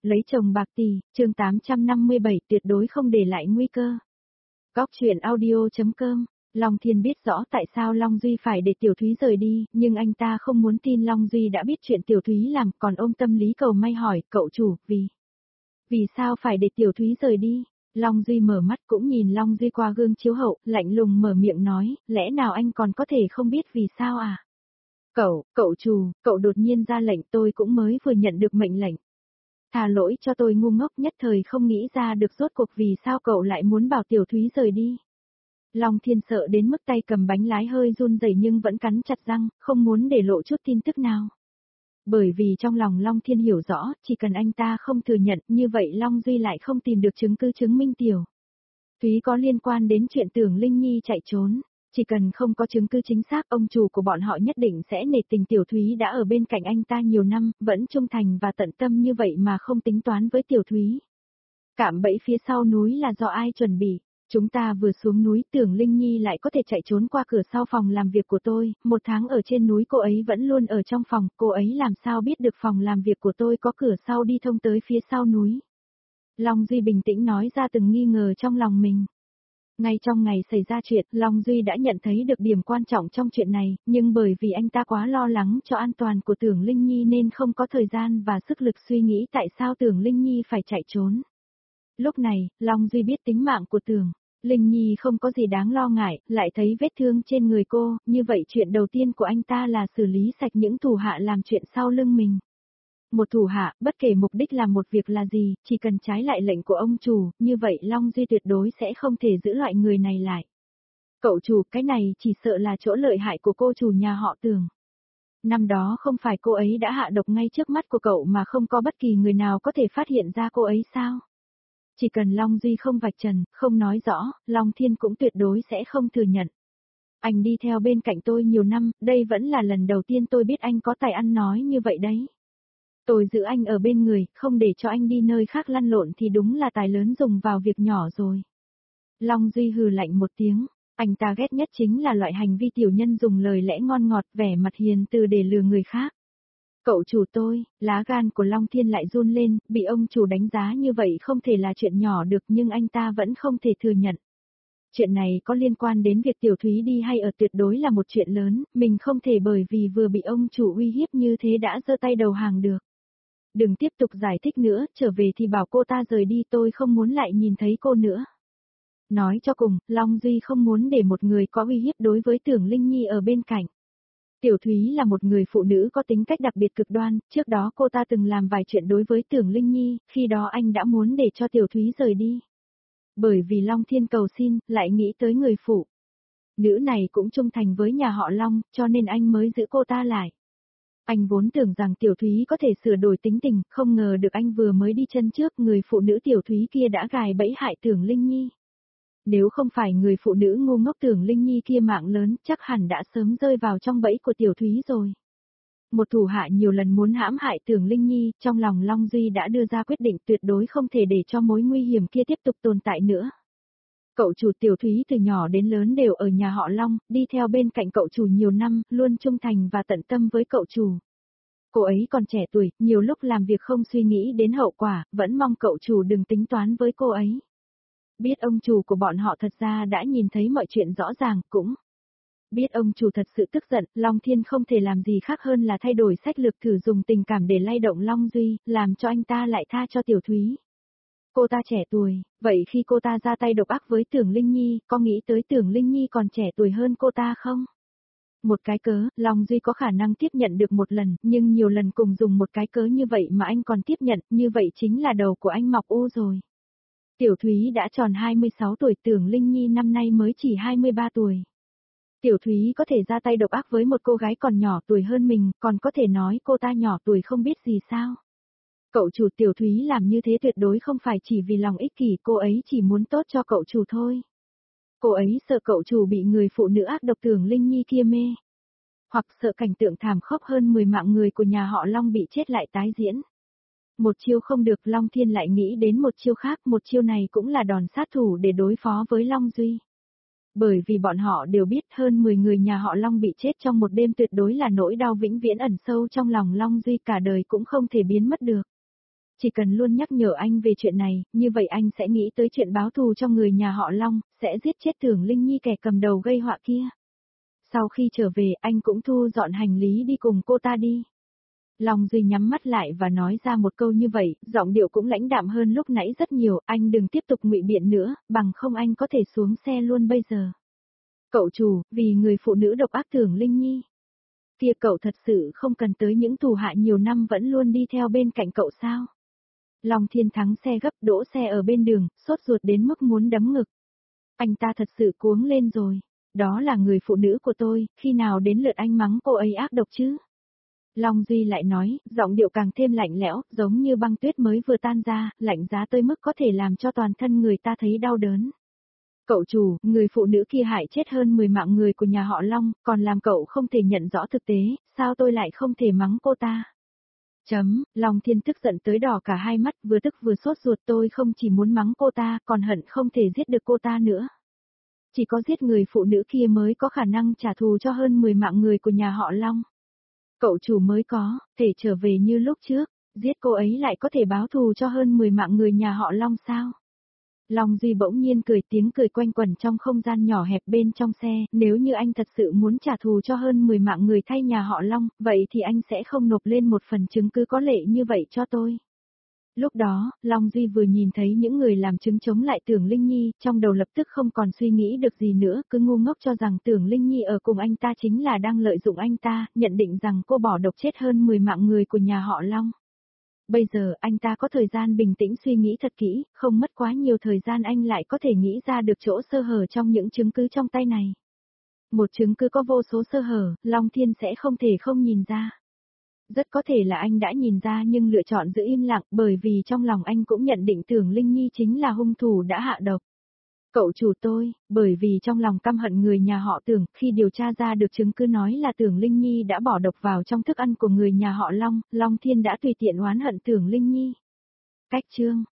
Lấy chồng bạc tỷ, chương 857 tuyệt đối không để lại nguy cơ. Góc truyện audio.com. Long Thiên biết rõ tại sao Long Duy phải để Tiểu Thúy rời đi, nhưng anh ta không muốn tin Long Duy đã biết chuyện Tiểu Thúy làm, còn ôm tâm lý cầu may hỏi, cậu chủ, vì sao phải để Tiểu Thúy rời đi? Long Duy mở mắt cũng nhìn Long Duy qua gương chiếu hậu, lạnh lùng mở miệng nói, lẽ nào anh còn có thể không biết vì sao à? Cậu chủ, cậu đột nhiên ra lệnh, tôi cũng mới vừa nhận được mệnh lệnh. Thà lỗi cho tôi ngu ngốc, nhất thời không nghĩ ra được rốt cuộc vì sao cậu lại muốn bảo Tiểu Thúy rời đi. Long Thiên sợ đến mức tay cầm bánh lái hơi run rẩy nhưng vẫn cắn chặt răng, không muốn để lộ chút tin tức nào. Bởi vì trong lòng Long Thiên hiểu rõ, chỉ cần anh ta không thừa nhận, như vậy Long Duy lại không tìm được chứng cứ chứng minh Tiểu Thúy có liên quan đến chuyện Tưởng Linh Nhi chạy trốn. Chỉ cần không có chứng cứ chính xác, ông chủ của bọn họ nhất định sẽ nể tình Tiểu Thúy đã ở bên cạnh anh ta nhiều năm, vẫn trung thành và tận tâm như vậy mà không tính toán với Tiểu Thúy. Cạm bẫy phía sau núi là do ai chuẩn bị? Chúng ta vừa xuống núi, Tưởng Linh Nhi lại có thể chạy trốn qua cửa sau phòng làm việc của tôi, 1 tháng ở trên núi cô ấy vẫn luôn ở trong phòng, cô ấy làm sao biết được phòng làm việc của tôi có cửa sau đi thông tới phía sau núi? Long Duy bình tĩnh nói ra từng nghi ngờ trong lòng mình. Ngay trong ngày xảy ra chuyện, Long Duy đã nhận thấy được điểm quan trọng trong chuyện này, nhưng bởi vì anh ta quá lo lắng cho an toàn của Tưởng Linh Nhi nên không có thời gian và sức lực suy nghĩ tại sao Tưởng Linh Nhi phải chạy trốn. Lúc này, Long Duy biết tính mạng của Tưởng Linh Nhi không có gì đáng lo ngại, lại thấy vết thương trên người cô, như vậy chuyện đầu tiên của anh ta là xử lý sạch những thủ hạ làm chuyện sau lưng mình. Một thủ hạ, bất kể mục đích làm một việc là gì, chỉ cần trái lại lệnh của ông chủ, như vậy Long Duy tuyệt đối sẽ không thể giữ loại người này lại. Cậu chủ, cái này chỉ sợ là chỗ lợi hại của cô chủ nhà họ Tưởng. Năm đó không phải cô ấy đã hạ độc ngay trước mắt của cậu mà không có bất kỳ người nào có thể phát hiện ra cô ấy sao? Chỉ cần Long Duy không vạch trần, không nói rõ, Long Thiên cũng tuyệt đối sẽ không thừa nhận. Anh đi theo bên cạnh tôi nhiều năm, đây vẫn là lần đầu tiên tôi biết anh có tài ăn nói như vậy đấy. Tôi giữ anh ở bên người, không để cho anh đi nơi khác lăn lộn thì đúng là tài lớn dùng vào việc nhỏ rồi. Long Duy hừ lạnh một tiếng, anh ta ghét nhất chính là loại hành vi tiểu nhân dùng lời lẽ ngon ngọt vẻ mặt hiền từ để lừa người khác. Cậu chủ tôi, lá gan của Long Thiên lại run lên, bị ông chủ đánh giá như vậy không thể là chuyện nhỏ được nhưng anh ta vẫn không thể thừa nhận. Chuyện này có liên quan đến việc Tiểu Thúy đi hay ở tuyệt đối là một chuyện lớn, mình không thể bởi vì vừa bị ông chủ uy hiếp như thế đã giơ tay đầu hàng được. Đừng tiếp tục giải thích nữa, trở về thì bảo cô ta rời đi, tôi không muốn lại nhìn thấy cô nữa. Nói cho cùng, Long Duy không muốn để một người có uy hiếp đối với Tưởng Linh Nhi ở bên cạnh. Tiểu Thúy là một người phụ nữ có tính cách đặc biệt cực đoan, trước đó cô ta từng làm vài chuyện đối với Tưởng Linh Nhi, khi đó anh đã muốn để cho Tiểu Thúy rời đi. Bởi vì Long Thiên cầu xin, lại nghĩ tới người phụ nữ này cũng trung thành với nhà họ Long, cho nên anh mới giữ cô ta lại. Anh vốn tưởng rằng Tiểu Thúy có thể sửa đổi tính tình, không ngờ được anh vừa mới đi chân trước, người phụ nữ Tiểu Thúy kia đã gài bẫy hại Tưởng Linh Nhi. Nếu không phải người phụ nữ ngu ngốc Tưởng Linh Nhi kia mạng lớn, chắc hẳn đã sớm rơi vào trong bẫy của Tiểu Thúy rồi. Một thủ hạ nhiều lần muốn hãm hại Tưởng Linh Nhi, trong lòng Long Duy đã đưa ra quyết định tuyệt đối không thể để cho mối nguy hiểm kia tiếp tục tồn tại nữa. Cậu chủ Tiểu Thúy từ nhỏ đến lớn đều ở nhà họ Long, đi theo bên cạnh cậu chủ nhiều năm, luôn trung thành và tận tâm với cậu chủ. Cô ấy còn trẻ tuổi, nhiều lúc làm việc không suy nghĩ đến hậu quả, vẫn mong cậu chủ đừng tính toán với cô ấy. Biết ông chủ của bọn họ thật ra đã nhìn thấy mọi chuyện rõ ràng, cũng biết ông chủ thật sự tức giận, Long Thiên không thể làm gì khác hơn là thay đổi sách lược thử dùng tình cảm để lay động Long Duy, làm cho anh ta lại tha cho Tiểu Thúy. Cô ta trẻ tuổi, vậy khi cô ta ra tay độc ác với Tưởng Linh Nhi, có nghĩ tới Tưởng Linh Nhi còn trẻ tuổi hơn cô ta không? Một cái cớ, Long Duy có khả năng tiếp nhận được một lần, nhưng nhiều lần cùng dùng một cái cớ như vậy mà anh còn tiếp nhận, như vậy chính là đầu của anh mọc u rồi. Tiểu Thúy đã tròn 26 tuổi, Tưởng Linh Nhi năm nay mới chỉ 23 tuổi. Tiểu Thúy có thể ra tay độc ác với một cô gái còn nhỏ tuổi hơn mình, còn có thể nói cô ta nhỏ tuổi không biết gì sao. Cậu chủ Tiểu Thúy làm như thế tuyệt đối không phải chỉ vì lòng ích kỷ, cô ấy chỉ muốn tốt cho cậu chủ thôi. Cô ấy sợ cậu chủ bị người phụ nữ ác độc Tưởng Linh Nhi kia mê. Hoặc sợ cảnh tượng thảm khốc hơn 10 mạng người của nhà họ Long bị chết lại tái diễn. Một chiêu không được, Long Thiên lại nghĩ đến một chiêu khác, một chiêu này cũng là đòn sát thủ để đối phó với Long Duy. Bởi vì bọn họ đều biết hơn 10 người nhà họ Long bị chết trong một đêm tuyệt đối là nỗi đau vĩnh viễn ẩn sâu trong lòng Long Duy cả đời cũng không thể biến mất được. Chỉ cần luôn nhắc nhở anh về chuyện này, như vậy anh sẽ nghĩ tới chuyện báo thù cho người nhà họ Long, sẽ giết chết Tưởng Linh Nhi kẻ cầm đầu gây họa kia. Sau khi trở về, anh cũng thu dọn hành lý đi cùng cô ta đi. Long Duy nhắm mắt lại và nói ra một câu như vậy, giọng điệu cũng lãnh đạm hơn lúc nãy rất nhiều, anh đừng tiếp tục ngụy biện nữa, bằng không anh có thể xuống xe luôn bây giờ. Cậu chủ, vì người phụ nữ độc ác Tưởng Linh Nhi. Kia cậu thật sự không cần tới những tù hạ nhiều năm vẫn luôn đi theo bên cạnh cậu sao? Long Thiên Thắng xe gấp đỗ xe ở bên đường, sốt ruột đến mức muốn đấm ngực. Anh ta thật sự cuống lên rồi. Đó là người phụ nữ của tôi, khi nào đến lượt anh mắng cô ấy ác độc chứ? Long Duy lại nói, giọng điệu càng thêm lạnh lẽo, giống như băng tuyết mới vừa tan ra, lạnh giá tới mức có thể làm cho toàn thân người ta thấy đau đớn. Cậu chủ, người phụ nữ kia hại chết hơn 10 mạng người của nhà họ Long, còn làm cậu không thể nhận rõ thực tế, sao tôi lại không thể mắng cô ta? Long Thiên tức giận tới đỏ cả hai mắt, vừa tức vừa sốt ruột, tôi không chỉ muốn mắng cô ta, còn hận không thể giết được cô ta nữa. Chỉ có giết người phụ nữ kia mới có khả năng trả thù cho hơn 10 mạng người của nhà họ Long. Cậu chủ mới có, thể trở về như lúc trước, giết cô ấy lại có thể báo thù cho hơn 10 mạng người nhà họ Long sao? Long Duy bỗng nhiên cười, tiếng cười quanh quẩn trong không gian nhỏ hẹp bên trong xe, nếu như anh thật sự muốn trả thù cho hơn 10 mạng người thay nhà họ Long, vậy thì anh sẽ không nộp lên một phần chứng cứ có lệ như vậy cho tôi. Lúc đó, Long Duy vừa nhìn thấy những người làm chứng chống lại Tưởng Linh Nhi, trong đầu lập tức không còn suy nghĩ được gì nữa, cứ ngu ngốc cho rằng Tưởng Linh Nhi ở cùng anh ta chính là đang lợi dụng anh ta, nhận định rằng cô bỏ độc chết hơn 10 mạng người của nhà họ Long. Bây giờ anh ta có thời gian bình tĩnh suy nghĩ thật kỹ, không mất quá nhiều thời gian anh lại có thể nghĩ ra được chỗ sơ hở trong những chứng cứ trong tay này. Một chứng cứ có vô số sơ hở, Long Thiên sẽ không thể không nhìn ra. Rất có thể là anh đã nhìn ra nhưng lựa chọn giữ im lặng bởi vì trong lòng anh cũng nhận định Tưởng Linh Nhi chính là hung thủ đã hạ độc. Cậu chủ tôi, bởi vì trong lòng căm hận người nhà họ Tưởng, khi điều tra ra được chứng cứ nói là Tưởng Linh Nhi đã bỏ độc vào trong thức ăn của người nhà họ Long, Long Thiên đã tùy tiện oán hận Tưởng Linh Nhi. Cách chương